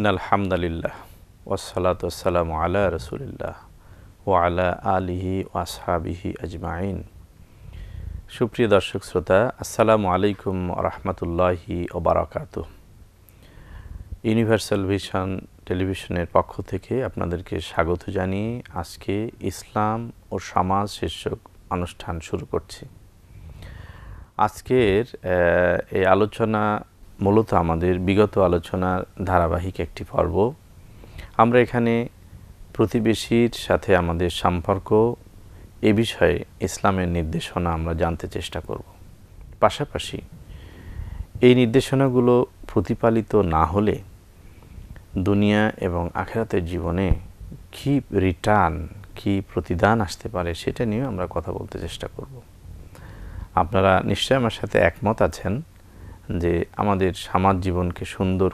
ইন্নাল হামদালিল্লাহ ওয়াসসালাতু ওয়াসসালামু আলা রাসূলিল্লাহ ওয়া আলা আলিহি ওয়া আসহাবিহি আজমাইন। সুপ্রিয় দর্শক শ্রোতা, আসসালামু আলাইকুম ওয়া রাহমাতুল্লাহি ওয়া বারাকাতুহু। ইউনিভার্সাল ভিশন টেলিভিশনের পক্ষ থেকে আপনাদেরকে স্বাগত জানিয়ে আজকে ইসলাম ও সমাজ শীর্ষক অনুষ্ঠান শুরু করছি। আজকের এই আলোচনা মূলত আমাদের বিগত আলোচনার ধারাবাহিক একটি পর্ব। আমরা এখানে প্রতিবেশীর সাথে আমাদের সম্পর্ক এ বিষয়ে ইসলামের নির্দেশনা আমরা জানতে চেষ্টা করব। পাশাপাশি এই নির্দেশনাগুলো প্রতিপালিত না হলে দুনিয়া এবং আখিরাতের জীবনে কী রিটার্ন, কী প্রতিদান আসতে পারে সেটা নিয়ে আমরা কথা বলতে চেষ্টা করব। আপনারা নিশ্চয়ই আমার সাথে একমত আছেন যে আমাদের সমাজ জীবনকে সুন্দর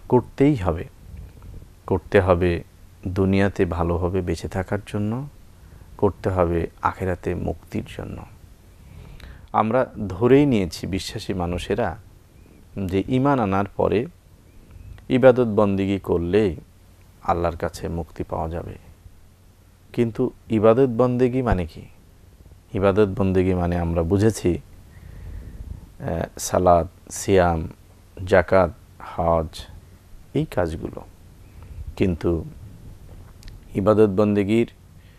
করতে হবে দুনিয়াতে ভালোভাবে বেঁচে থাকার জন্য, করতে হবে আখিরাতে মুক্তির জন্য। আমরা ধরেই নিয়েছি বিশ্বাসী মানুষেরা যে ঈমান আনার পরে ইবাদত বন্দেগী করলেই আল্লাহর কাছে মুক্তি পাওয়া যাবে। কিন্তু ইবাদত বন্দেগী মানে কি? ইবাদত বন্দেগী মানে আমরা বুঝেছি সালাত, সিয়াম, জাকাত, হজ, এই কাজগুলো। কিন্তু ইবাদত বন্দেগীর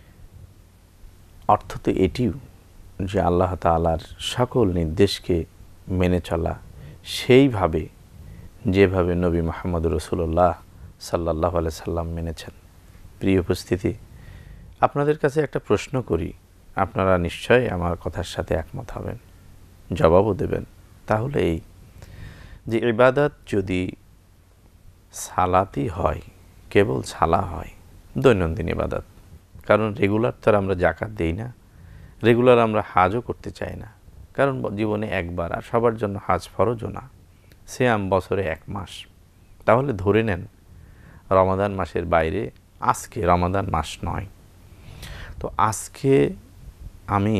অর্থ তো এটিও যে আল্লাহ তাআলার সকল নির্দেশকে মেনে চলা, সেইভাবে যেভাবে নবী মুহাম্মদ রাসূলুল্লাহ সাল্লাল্লাহু আলাইহি সাল্লাম মেনেছেন। প্রিয় উপস্থিতি, আপনাদের কাছে একটা প্রশ্ন করি, আপনারা নিশ্চয়ই আমার কথার সাথে একমত হবেন, জবাবও দেবেন। তাহলে এই যে ইবাদত যদি সালাতই হয়, কেবল সালা হয়, দৈনন্দিন ইবাদত, কারণ রেগুলার তো আমরা জাকাত দেই না, রেগুলার আমরা হাজও করতে চাই না, কারণ জীবনে একবার, আর সবার জন্য হাজ ফরজও না। সিয়াম বছরে 1 মাস। তাহলে ধরে নেন রমাদান মাসের বাইরে আজকে রমাদান মাস নয়, তো আজকে আমি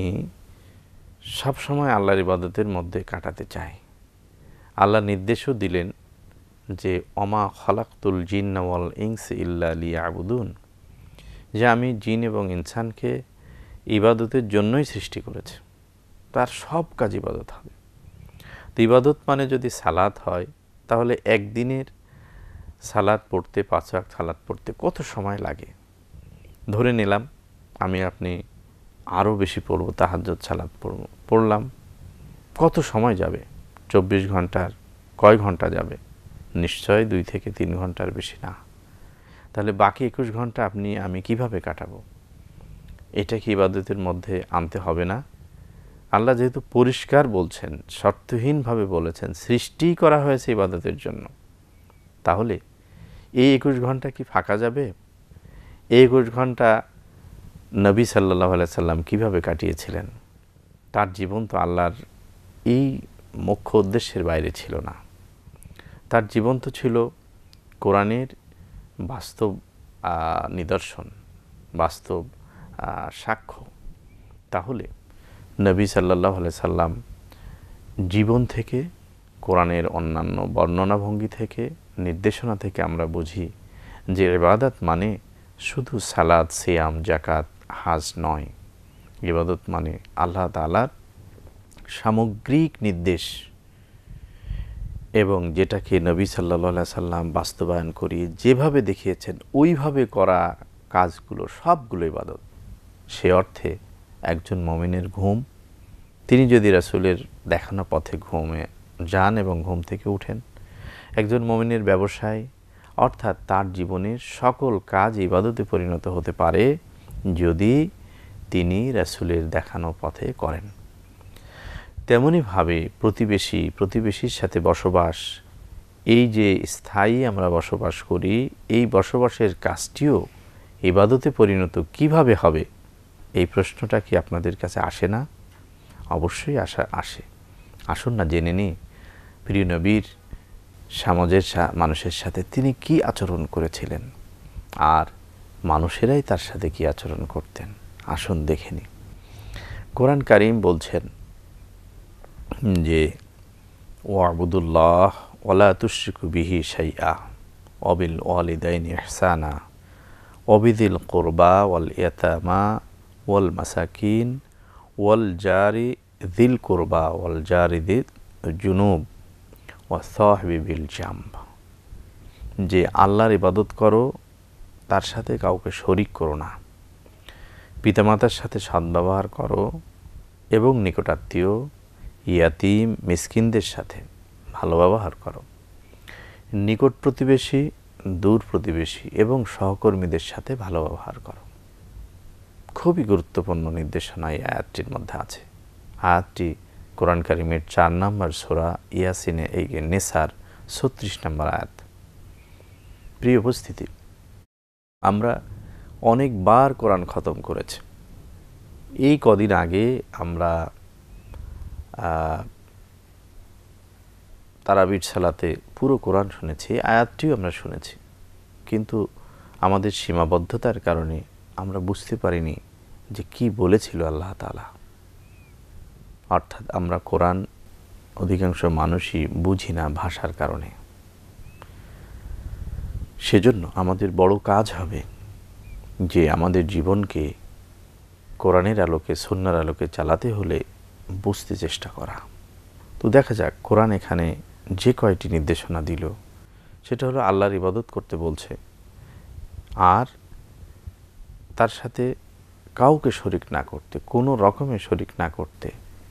সব সময় আল্লাহর ইবাদতের মধ্যে কাটাতে চাই। আল্লাহ নির্দেশও দিলেন যে অমা খলাকতুল জিন্না ওয়াল ইনসা ইল্লা লিয়াবুদুন, যে আমি জিন এবং ইনসানকে ইবাদতের জন্যই সৃষ্টি করেছি, তার সব কাজ ইবাদত হবে। তো ইবাদত মানে যদি সালাত হয়, তাহলে একদিনের সালাত পড়তে, 5 ওয়াক্ত সালাত পড়তে কত সময় লাগে? ধরে নিলাম আপনি আরও বেশি পড়ব, তাহাজ্জুদ সালাত পড়লাম, কত সময় যাবে? 24 ঘন্টার কয় ঘন্টা যাবে? নিশ্চয় 2 থেকে 3 ঘন্টার বেশি না। তাহলে বাকি 21 ঘন্টা আমি কিভাবে কাটাবো? এটা কি ইবাদতের মধ্যে আনতে হবে না? আল্লাহ যেহেতু পরিষ্কার বলছেন, শর্তহীনভাবে বলেছেন সৃষ্টি করা হয়েছে ইবাদতের জন্য, তাহলে এই 21 ঘন্টা কি ফাঁকা যাবে? এই 21 ঘন্টা নবী সাল্লাল্লাহু আলাইহি সাল্লাম কীভাবে কাটিয়েছিলেন? তার জীবন তো আল্লাহর এই মুখ্য উদ্দেশ্যের বাইরে ছিল না। তার জীবন তো ছিল কোরআনের বাস্তব নিদর্শন, বাস্তব সাক্ষ্য। তাহলে নবী সাল্লাল্লাহু আলাইহি সাল্লাম জীবন থেকে, কোরআনের অন্যান্য বর্ণনাভঙ্গি থেকে, নির্দেশনা থেকে আমরা বুঝি যে ইবাদত মানে শুধু সালাত, সিয়াম, জাকাত, হাজ নয়। ইবাদত মানে আল্লাহ তাআলার সামগ্রিক নির্দেশ, এবং যেটাকে নবী সাল্লাল্লাহু আলাইহি সাল্লাম বাস্তবায়ন করিয়ে যেভাবে দেখিয়েছেন ওইভাবে করা কাজগুলো সবগুলো ইবাদত। সে অর্থে একজন মুমিনের ঘুম, তিনি যদি রাসূলের দেখানো পথে ঘুমে যান এবং ঘুম থেকে উঠেন, একজন মুমিনের ব্যবসায়, অর্থাৎ তার জীবনের সকল কাজ ইবাদতে পরিণত হতে পারে যদি তিনি রাসূলের দেখানো পথে করেন। তেমনিভাবে প্রতিবেশীর সাথে বসবাস, এই যে স্থায়ী আমরা বসবাস করি, এই বসবাসের কাজটিও ইবাদতে পরিণত কিভাবে হবে? এই প্রশ্নটা কি আপনাদের কাছে আসে না? অবশ্যই আসে। আসুন না জেনে নিই প্রিয় নবীর সমাজের মানুষের সাথে তিনি কি আচরণ করেছিলেন, আর মানুষেরাই তার সাথে কি আচরণ করতেন। আসুন দেখে নিই। কোরআন কারীম বলছেন যে ওয়াবুদুল্লাহ ওয়ালা তুশরিকু বিহি শাইআ, অবিল ওয়ালিদাইনি ইহসানা অবিদিল কুরবা ওয়াল ইয়াতামা ওয়াল মাসাকিন ওয়াল জারি দিল কুরবা ওয়াল জারি দিল জুনুব ওয়া সাহিবি বিল জাম্ব, যে আল্লাহর ইবাদত করো, তার সাথে কাউকে শরিক করো না, পিতামাতার সাথে সদ্ব্যবহার করো এবং নিকটাত্মীয়, ইয়াতিম, মিসকিনদের সাথে ভালো ব্যবহার করো, নিকট প্রতিবেশী, দূর প্রতিবেশী এবং সহকর্মীদের সাথে ভালো ব্যবহার করো। খুবই গুরুত্বপূর্ণ নির্দেশনা এই আয়াতটির মধ্যে আছে। আয়াতটি কোরআন কারিমের 4 নম্বর সূরা ইয়াসিনে এই নেসার 36 নম্বর আয়াত। প্রিয় উপস্থিতি, আমরা অনেকবার কোরআন খতম করেছি। এই কদিন আগে আমরা তারাবির সালাতে পুরো কোরআন শুনেছি, আয়াতটিও আমরা শুনেছি, কিন্তু আমাদের সীমাবদ্ধতার কারণে আমরা বুঝতে পারিনি যে কি বলেছিল আল্লাহ তাআলা। অর্থাৎ আমরা কোরআন অধিকাংশ মানুষই বুঝি না ভাষার কারণে। সেজন্য আমাদের বড় কাজ হবে যে আমাদের জীবনকে কোরআনের আলোকে, সুন্নাহর আলোকে চালাতে হলে বুঝতে চেষ্টা করা। তো দেখা যাক কোরআন এখানে যে কয়টি নির্দেশনা দিল সেটা হলো আল্লাহর ইবাদত করতে বলছে, আর তার সাথে কাউকে শরিক না করতে, কোনো রকমের শরিক না করতে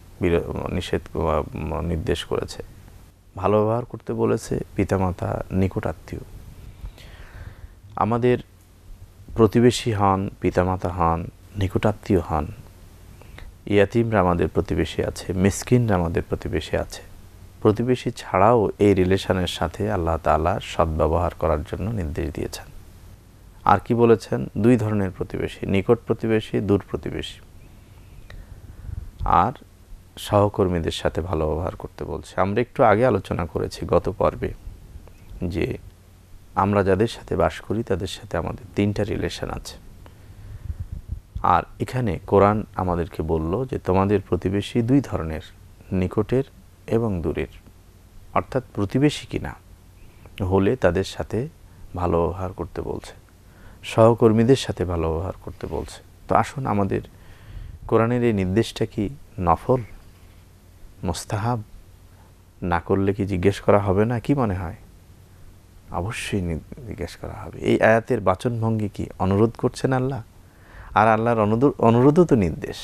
নির্দেশ করেছে। ভালো ব্যবহার করতে বলেছে পিতামাতা, নিকটাত্মীয়। আমাদের প্রতিবেশী হন, পিতামাতা হন, নিকটাত্মীয় হন, ইয়াতিমরা আমাদের প্রতিবেশী আছে, মিসকিনরা আমাদের প্রতিবেশী আছে। প্রতিবেশী ছাড়াও এই রিলেশনের সাথে আল্লাহ তাআলা সদ্ব্যবহার করার জন্য নির্দেশ দিয়েছেন। আর কি বলেছেন? 2 ধরনের প্রতিবেশী, নিকট প্রতিবেশী, দূর প্রতিবেশী, আর সহকর্মীদের সাথে ভালো ব্যবহার করতে বলছে। আমরা একটু আগে আলোচনা করেছি গত পর্বে যে আমরা যাদের সাথে বাস করি তাদের সাথে আমাদের 3টা রিলেশন আছে। আর এখানে কোরআন আমাদেরকে বলল যে তোমাদের প্রতিবেশী 2 ধরনের, নিকটের এবং দূরের। অর্থাৎ প্রতিবেশী কিনা হলে তাদের সাথে ভালো ব্যবহার করতে বলছে, সহকর্মীদের সাথে ভালো ব্যবহার করতে বলছে। তো আসুন, আমাদের কোরআনের এই নির্দেশটা কি নফল, মুস্তাহাব? না করলে কি জিজ্ঞেস করা হবে না? কি মনে হয়? অবশ্যই জিজ্ঞেস করা হবে। এই আয়াতের বাচনভঙ্গি কি অনুরোধ করছেন আল্লাহ? আর আল্লাহর অনুরোধও তো নির্দেশ।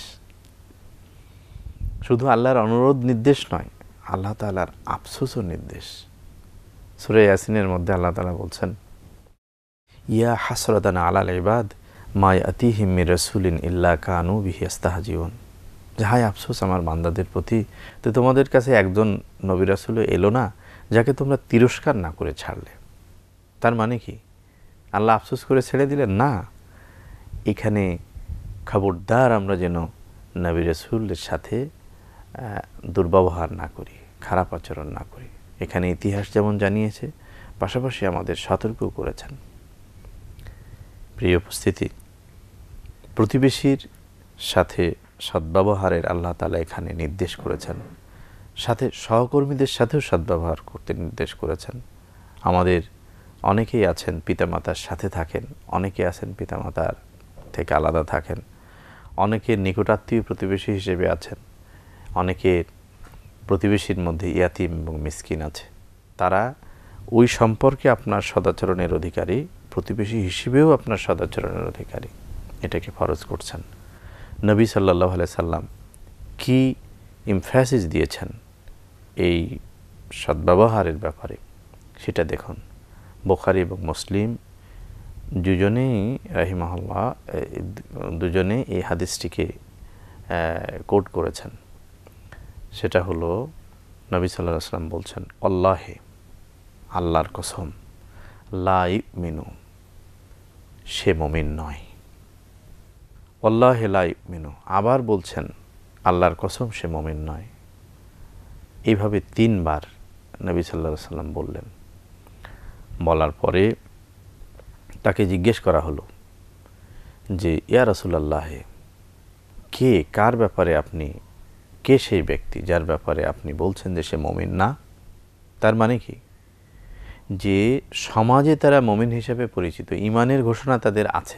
শুধু আল্লাহর অনুরোধ নির্দেশ নয়, আল্লাহ তাআলার আফসোসও নির্দেশ। সূরা ইয়াসিনের মধ্যে আল্লাহ তাআলা বলছেন, ইয়া হাসরাতান আলাল ইবাদ মা ইয়াতিহিম মির রাসূলিন ইল্লা কানু বিহি ইস্তাহজিউন। যাহাই আফসোস আমার বান্দাদের প্রতি, তো তোমাদের কাছে একজন নবী রাসূল এলো না যাকে তোমরা তিরস্কার না করে ছাড়লে। তার মানে কি আল্লাহ আফসোস করে ছেড়ে দিলেন? না, এখানে খবরদার আমরা যেন নবী রাসূলের সাথে দুর্ব্যবহার না করি, খারাপ আচরণ না করি। এখানে ইতিহাস যেমন জানিয়েছে, পাশাপাশি আমাদের সতর্কও করেছেন। প্রিয় উপস্থিতি, প্রতিবেশীর সাথে সদ্ব্যবহারের আল্লাহ তাআলা এখানে নির্দেশ করেছেন, সাথে সহকর্মীদের সাথেও সদ্ব্যবহার করতে নির্দেশ করেছেন। আমাদের অনেকেই আছেন পিতামাতার সাথে থাকেন, অনেকে আছেন পিতামাতার থেকে আলাদা থাকেন, অনেকে নিকটাত্মীয় প্রতিবেশী হিসেবে আছেন, অনেকের প্রতিবেশীর মধ্যে ইয়াতিম এবং মিসকিন আছে। তারা ওই সম্পর্কে আপনার সদাচরণের অধিকারী, প্রতিবেশী হিসেবেও আপনার সদাচরণের অধিকারী। এটাকে ফরজ করছেন। নবী সাল্লাল্লাহু আলাইহি সাল্লাম কি এমফাসিস দিয়েছেন এই সদ্ব্যবহারের ব্যাপারে সেটা দেখুন। বুখারী এবং মুসলিম দুজনেই রাহিমাহুল্লাহ দুজনে এই হাদিসটিকে কোট করেছেন। সেটা হলো নবী সাল্লাল্লাহু আলাইহি সাল্লাম বলছেন, আল্লাহে, আল্লাহর কসম, লা ইউমিনু, সে মুমিন নয়। আল্লাহে লা ইউমিনু, আবার বলছেন আল্লাহর কসম সে মুমিন নয়। এইভাবে 3 বার নবী সাল্লাল্লাহু আলাইহি সাল্লাম বললেন। বলার পরে তাকে জিজ্ঞেস করা হলো যে ইয়া রাসূলুল্লাহ, কে, কার ব্যাপারে আপনি, কে সেই ব্যক্তি যার ব্যাপারে আপনি বলছেন যে সে মুমিন না? তার মানে কি? যে সমাজে তারা মুমিন হিসেবে পরিচিত, ঈমানের ঘোষণা তাদের আছে,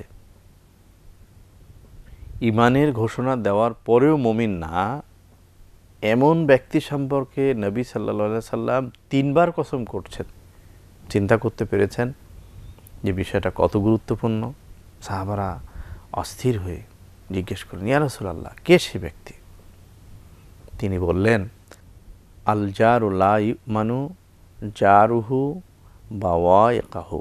ঈমানের ঘোষণা দেওয়ার পরেও মুমিন না, এমন ব্যক্তি সম্পর্কে নবী সাল্লাল্লাহু আলাইহি সাল্লাম 3 বার কসম করছেন। চিন্তা করতে পেরেছেন যে বিষয়টা কত গুরুত্বপূর্ণ? সাহাবারা অস্থির হয়ে জিজ্ঞেস করলেন, ইয়া রাসূলুল্লাহ, কে সে ব্যক্তি? তিনি বললেন, আল জারু লা ইউমানু জারুহু বাওয়াইকাহু,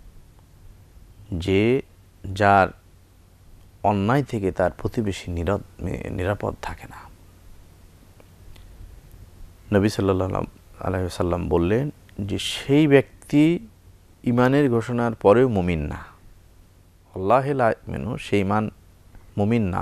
যে যার অন্যায় থেকে তার প্রতিবেশী নিরাপদ থাকে না। নবী সাল্লাল্লাহু আলাইহি ওয়াসাল্লাম বললেন যে সেই ব্যক্তি ঈমানের ঘোষণার পরেও মুমিন না। আল্লাহি লা ইউমিনু, সেই ঈমান মুমিন না।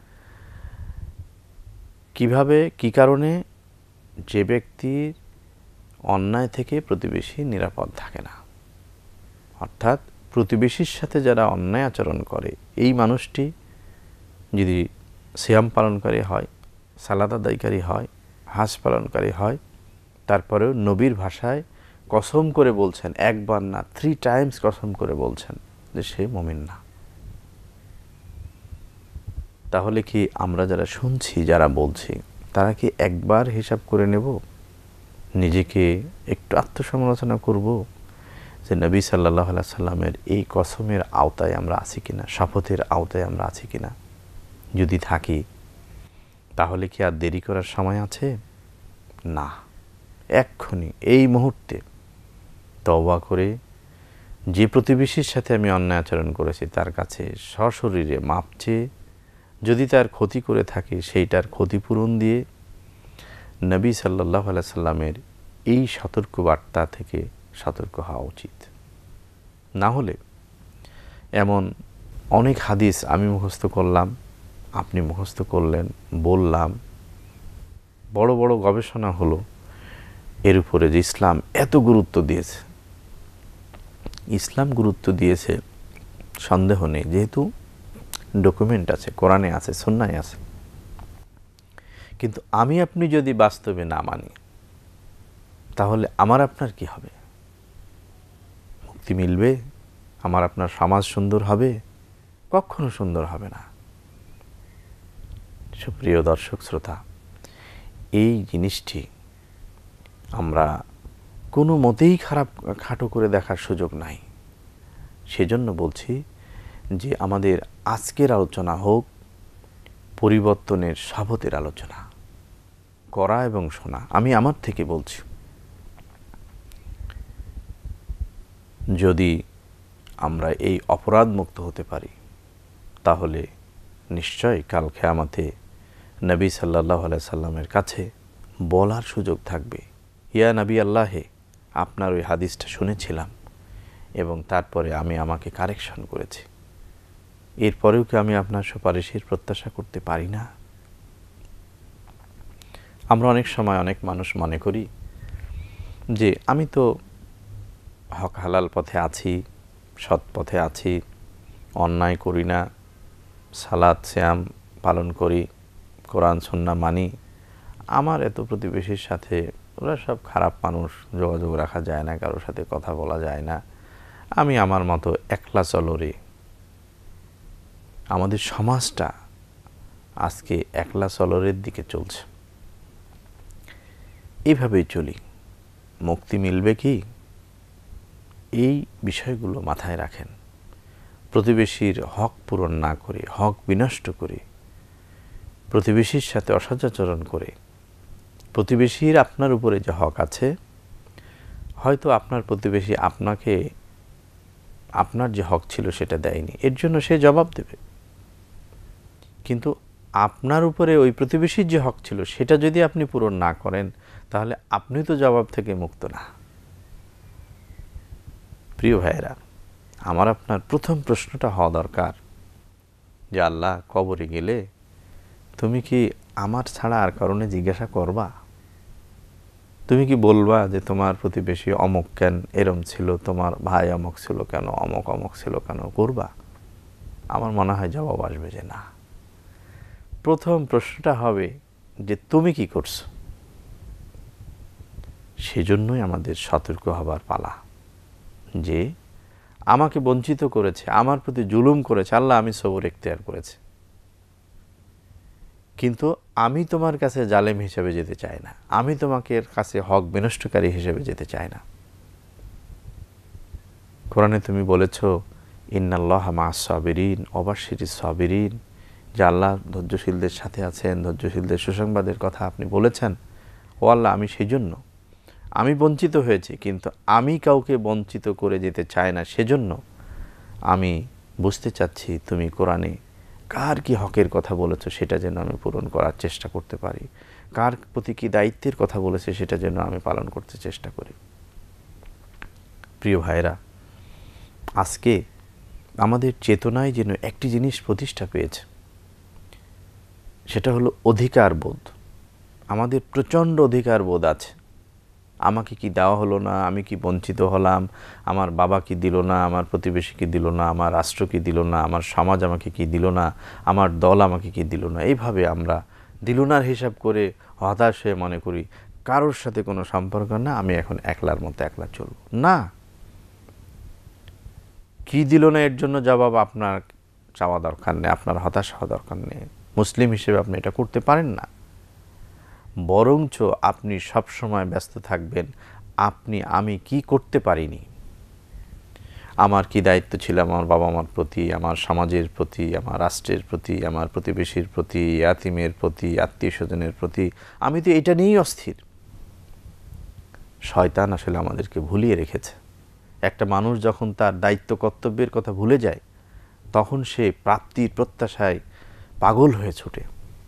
কিভাবে, কি কারণে? যে ব্যক্তির অন্যায় থেকে প্রতিবেশী নিরাপদ থাকে না। অর্থাৎ প্রতিবেশীর সাথে যারা অন্যায় আচরণ করে, এই মানুষটি যদি সিয়াম পালনকারী হয়, সালাত আদায়কারী হয়, হাজ পালনকারী হয়, তারপরেও নবীর ভাষায় কসম করে বলছেন, একবার না 3 টাইমস কসম করে বলছেন যে সে মুমিন না। তাহলে কি আমরা যারা শুনছি, যারা বলছি, তারা কি একবার হিসাব করে নেব? নিজেকে একটু আত্মসমালোচনা করব যে নবী সাল্লাল্লাহু আলাইহি সাল্লামের এই কসমের আওতায় আমরা আছি কিনা, শপথের আওতায় আমরা আছি কিনা? যদি থাকি, তাহলে কি আর দেরি করার সময় আছে? না, এক্ষুনি এই মুহূর্তে তওবা করে যে প্রতিবেশীর সাথে আমি অন্যায় আচরণ করেছি তার কাছে সশরীরে মাপ চেয়ে, যদি তার ক্ষতি করে থাকি সেইটার ক্ষতিপূরণ দিয়ে নবী সাল্লাল্লাহু আলাইহি সাল্লামের এই সতর্কবার্তা থেকে সতর্ক হওয়া উচিত। না হলে এমন অনেক হাদিস আমি মুখস্থ করলাম, আপনি মুখস্থ করলেন, বললাম, বড় বড় গবেষণা হলো এর উপরে যে ইসলাম এত গুরুত্ব দিয়েছে। ইসলাম গুরুত্ব দিয়েছে সন্দেহ নেই, যেহেতু ডকুমেন্ট আছে, কোরআনে আছে, সুন্নায় আছে। কিন্তু আমি আপনি যদি বাস্তবে না মানি, তাহলে আমার আপনার কি হবে? মুক্তি মিলবে? আমার আপনার সমাজ সুন্দর হবে? কখনো সুন্দর হবে না। সুপ্রিয় দর্শক শ্রোতা, এই জিনিসটি আমরা কোনো মতেই খাটো করে দেখার সুযোগ নাই। সেজন্য বলছি যে আমাদের আজকের আলোচনা হোক পরিবর্তনের শপথের আলোচনা, করা এবং শোনা। আমি আমার থেকে বলছি, যদি আমরা এই অপরাধ মুক্ত হতে পারি, তাহলে নিশ্চয় কাল কিয়ামতে নবী সাল্লাল্লাহু আলাইহি সাল্লামের কাছে বলার সুযোগ থাকবে, ইয়া নবী আল্লাহে, আপনার ওই হাদিসটা শুনেছিলাম এবং তারপরে আমি আমাকে কারেকশন করেছি, এরপরেও কি আমি আপনার সুপারিশের প্রত্যাশা করতে পারি না? আমরা অনেক সময় অনেক মানুষ মনে করি যে আমি তো হক হালাল পথে আছি, সৎ পথে আছি, অন্যায় করি না, সালাত সিয়াম পালন করি, কোরআন সুন্নাহ মানি, আমার এত প্রতিবেশীর সাথে, ওরা সব খারাপ মানুষ, যোগাযোগ রাখা যায় না, কারোর সাথে কথা বলা যায় না, আমি আমার মতো একলা চলো রে। আমাদের সমাজটা আজকে একলা চলরের দিকে চলছে। এইভাবেই চলি, মুক্তি মিলবে কি? এই বিষয়গুলো মাথায় রাখেন। প্রতিবেশীর হক পূরণ না করে, হক বিনষ্ট করে, প্রতিবেশীর সাথে অসদাচরণ করে, প্রতিবেশীর আপনার উপরে যে হক আছে, হয়তো আপনার প্রতিবেশী আপনাকে আপনার যে হক ছিল সেটা দেয়নি, এর জন্য সে জবাব দেবে। কিন্তু আপনার উপরে ওই প্রতিবেশীর যে হক ছিল সেটা যদি আপনি পূরণ না করেন, তাহলে আপনি তো জবাব থেকে মুক্ত না। প্রিয় ভাইয়েরা, আমার আপনার প্রথম প্রশ্নটা হওয়া দরকার যে আল্লাহ, কবরে গেলে তুমি কি আমার ছাড়া আর কারণে জিজ্ঞাসা করবা? তুমি কি বলবা যে তোমার প্রতিবেশী অমুক কেন এরম ছিল, তোমার ভাই অমুক ছিল কেন, অমুক অমুক ছিল কেন, করবা? আমার মনে হয় জবাব আসবে যে না। প্রথম প্রশ্নটা হবে যে তুমি কি করছো? সেজন্যই আমাদের সতর্ক হবার পালা। যে আমাকে বঞ্চিত করেছে, আমার প্রতি জুলুম করেছে, আল্লাহ আমি সবর এখতিয়ার করেছি, কিন্তু আমি তোমার কাছে জালেম হিসেবে যেতে চাই না, আমি তোমাকে কাছে হক বিনষ্টকারী হিসেবে যেতে চাই না। কোরআনে তুমি বলেছ ইন্নাল্লাহা মা'আস সাবিরিন, অবাশশিরিস সাবিরিন, যে আল্লাহ ধৈর্যশীলদের সাথে আছেন, ধৈর্যশীলদের সুসংবাদের কথা আপনি বলেছেন। ও আল্লাহ, আমি সেই জন্য আমি বঞ্চিত হয়েছি, কিন্তু আমি কাউকে বঞ্চিত করে যেতে চাই না, সেজন্য আমি বুঝতে চাচ্ছি তুমি কোরআনে কার কি হকের কথা বলেছো সেটা যেন আমি পূরণ করার চেষ্টা করতে পারি, কার প্রতি কী দায়িত্বের কথা বলেছে সেটা যেন আমি পালন করতে চেষ্টা করি। প্রিয় ভাইরা, আজকে আমাদের চেতনায় যেন একটি জিনিস প্রতিষ্ঠা পেয়েছে, সেটা হলো অধিকার বোধ। আমাদের প্রচণ্ড অধিকার বোধ আছে। আমাকে কি দেওয়া হলো না, আমি কি বঞ্চিত হলাম, আমার বাবা কি দিল না, আমার প্রতিবেশী কি দিল না, আমার রাষ্ট্র কি দিল না, আমার সমাজ আমাকে কি দিল না, আমার দল আমাকে কি দিল না। এইভাবে আমরা দিলনার হিসাব করে হতাশ হয়ে মনে করি কারোর সাথে কোনো সম্পর্ক না, আমি এখন একলার মতো একলা চলব না। কি দিল না এর জন্য জবাব আপনার চাওয়া দরকার নেই, আপনার হতাশ হওয়া দরকার নেই। মুসলিম হিসেবে আপনি এটা করতে পারেন না, বরঞ্চ আপনি সবসময় ব্যস্ত থাকবেন আমি কি করতে পারিনি, আমার কি দায়িত্ব ছিল আমার বাবা মার প্রতি, আমার সমাজের প্রতি, আমার রাষ্ট্রের প্রতি, আমার প্রতিবেশীর প্রতি, ইয়াতিমের প্রতি, আত্মীয় স্বজনের প্রতি। আমি তো এটা নিয়েই অস্থির। শয়তান আসলে আমাদেরকে ভুলিয়ে রেখেছে। একটা মানুষ যখন তার দায়িত্ব কর্তব্যের কথা ভুলে যায়, তখন সে প্রাপ্তির প্রত্যাশায় পাগল হয়ে ছুটে।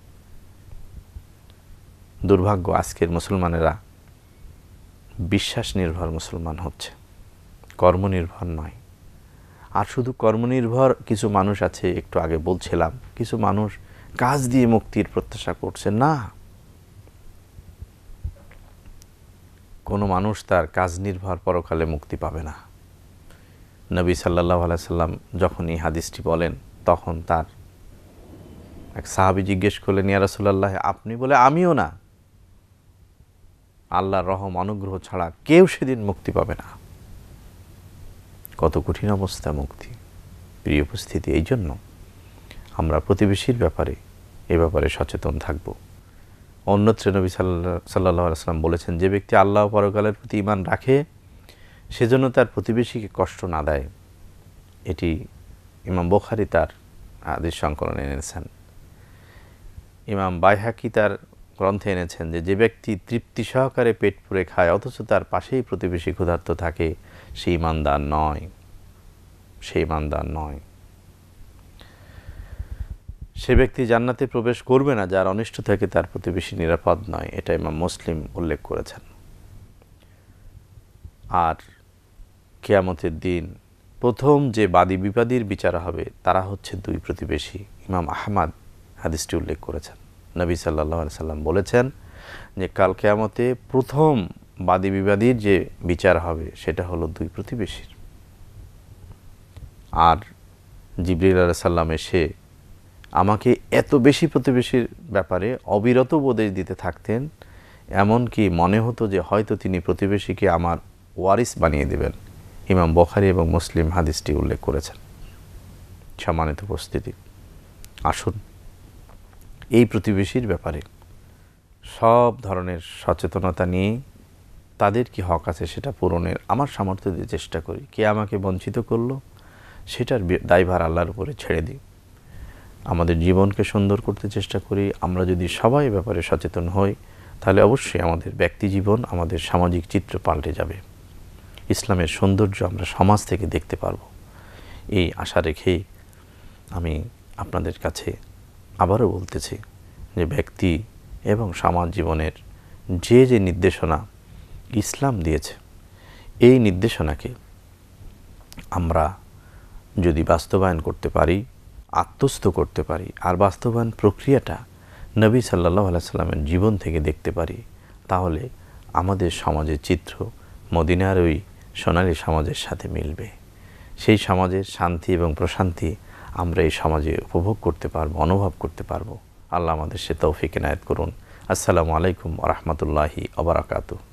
দুর্ভাগ্য, আজকের মুসলমানেরা বিশ্বাস নির্ভর মুসলমান হচ্ছে, কর্মনির্ভর নয়। আর শুধু কর্মনির্ভর কিছু মানুষ আছে, একটু আগে বলছিলাম, কিছু মানুষ কাজ দিয়ে মুক্তির প্রত্যাশা করছে না। কোনো মানুষ তার কাজ নির্ভর পরকালে মুক্তি পাবে না। নবী সাল্লাল্লাহু আলাইহি সাল্লাম যখন এই হাদিসটি বলেন, তখন তার এক সাহাবী জিজ্ঞেস করলেন, ইয়া রাসূলুল্লাহ, আপনি? বলে, আমিও না, আল্লাহর রহম অনুগ্রহ ছাড়া কেউ সেদিন মুক্তি পাবে না। কত কঠিন অবস্থা মুক্তি। প্রিয় উপস্থিতি, এই জন্য আমরা প্রতিবেশীর ব্যাপারে সচেতন থাকব। অন্যত্র নবী সাল্লাল্লাহু আলাইহি সাল্লাম বলেছেন, যে ব্যক্তি আল্লাহ ও পরকালের প্রতি ঈমান রাখে, সেজন্য তার প্রতিবেশীকে কষ্ট না দেয়। এটি ইমাম বুখারী তার হাদিস সংকলনে এনেছেন। ইমাম বাইহাকি তার গ্রন্থে এনেছেন যে ব্যক্তি তৃপ্তি সহকারে পেট পুরে খায় অথচ তার পাশেই প্রতিবেশী ক্ষুধার্ত থাকে, সে ঈমানদার নয়, সে ব্যক্তি জান্নাতে প্রবেশ করবে না যার অনিষ্ট থেকে তার প্রতিবেশী নিরাপদ নয়। এটা ইমাম মুসলিম উল্লেখ করেছেন। আর কিয়ামতের দিন প্রথম যে বাদী বিবাদীর বিচার হবে তারা হচ্ছে দুই প্রতিবেশী। ইমাম আহমদ হাদিসটি উল্লেখ করেছেন। নবী সাল্লাল্লাহু আলাইহি সাল্লাম বলেছেন যে কাল কিয়ামতে প্রথম বাদী বিবাদীর যে বিচার হবে সেটা হলো দুই প্রতিবেশীর। আর জিবরিল আলাইহিস সালাম এসে আমাকে এত বেশি প্রতিবেশীর ব্যাপারে অবিরত উপদেশ দিতে থাকতেন, এমনকি মনে হতো যে হয়তো তিনি প্রতিবেশীকে আমার ওয়ারিস বানিয়ে দেবেন। ইমাম বুখারী এবং মুসলিম হাদিসটি উল্লেখ করেছেন। সম্মানিত উপস্থিতি, আসুন এই প্রতিবেশীর ব্যাপারে সব ধরনের সচেতনতা নিয়ে তাদের কি হক আছে সেটা পূরণের আমার সামর্থ্য দিয়ে চেষ্টা করি। কে আমাকে বঞ্চিত করলো সেটার দায়ভার আল্লাহর উপরে ছেড়ে দিই। আমাদের জীবনকে সুন্দর করতে চেষ্টা করি। আমরা যদি সবাই ব্যাপারে সচেতন হই, তাহলে অবশ্যই আমাদের ব্যক্তি জীবন, আমাদের সামাজিক চিত্র পাল্টে যাবে। ইসলামের সৌন্দর্য আমরা সমাজ থেকে দেখতে পারব। এই আশা রেখেই আমি আপনাদের কাছে আবারও বলতেছি যে ব্যক্তি এবং সমাজ জীবনের যে নির্দেশনা ইসলাম দিয়েছে, এই নির্দেশনাকে আমরা যদি বাস্তবায়ন করতে পারি, আত্মস্থ করতে পারি, আর বাস্তবায়ন প্রক্রিয়াটা নবী সাল্লাল্লাহু আলাইহি সাল্লামের জীবন থেকে দেখতে পারি, তাহলে আমাদের সমাজের চিত্র মদিনার ওই সোনালী সমাজের সাথে মিলবে। সেই সমাজের শান্তি এবং প্রশান্তি আমরা এই সমাজে উপভোগ করতে পারবো, অনুভব করতে পারবো। আল্লাহ আমাদের সে তৌফিক এনায়েত করুন। আসসালামু আলাইকুম ওয়া রাহমাতুল্লাহি ওয়া বারাকাতুহু।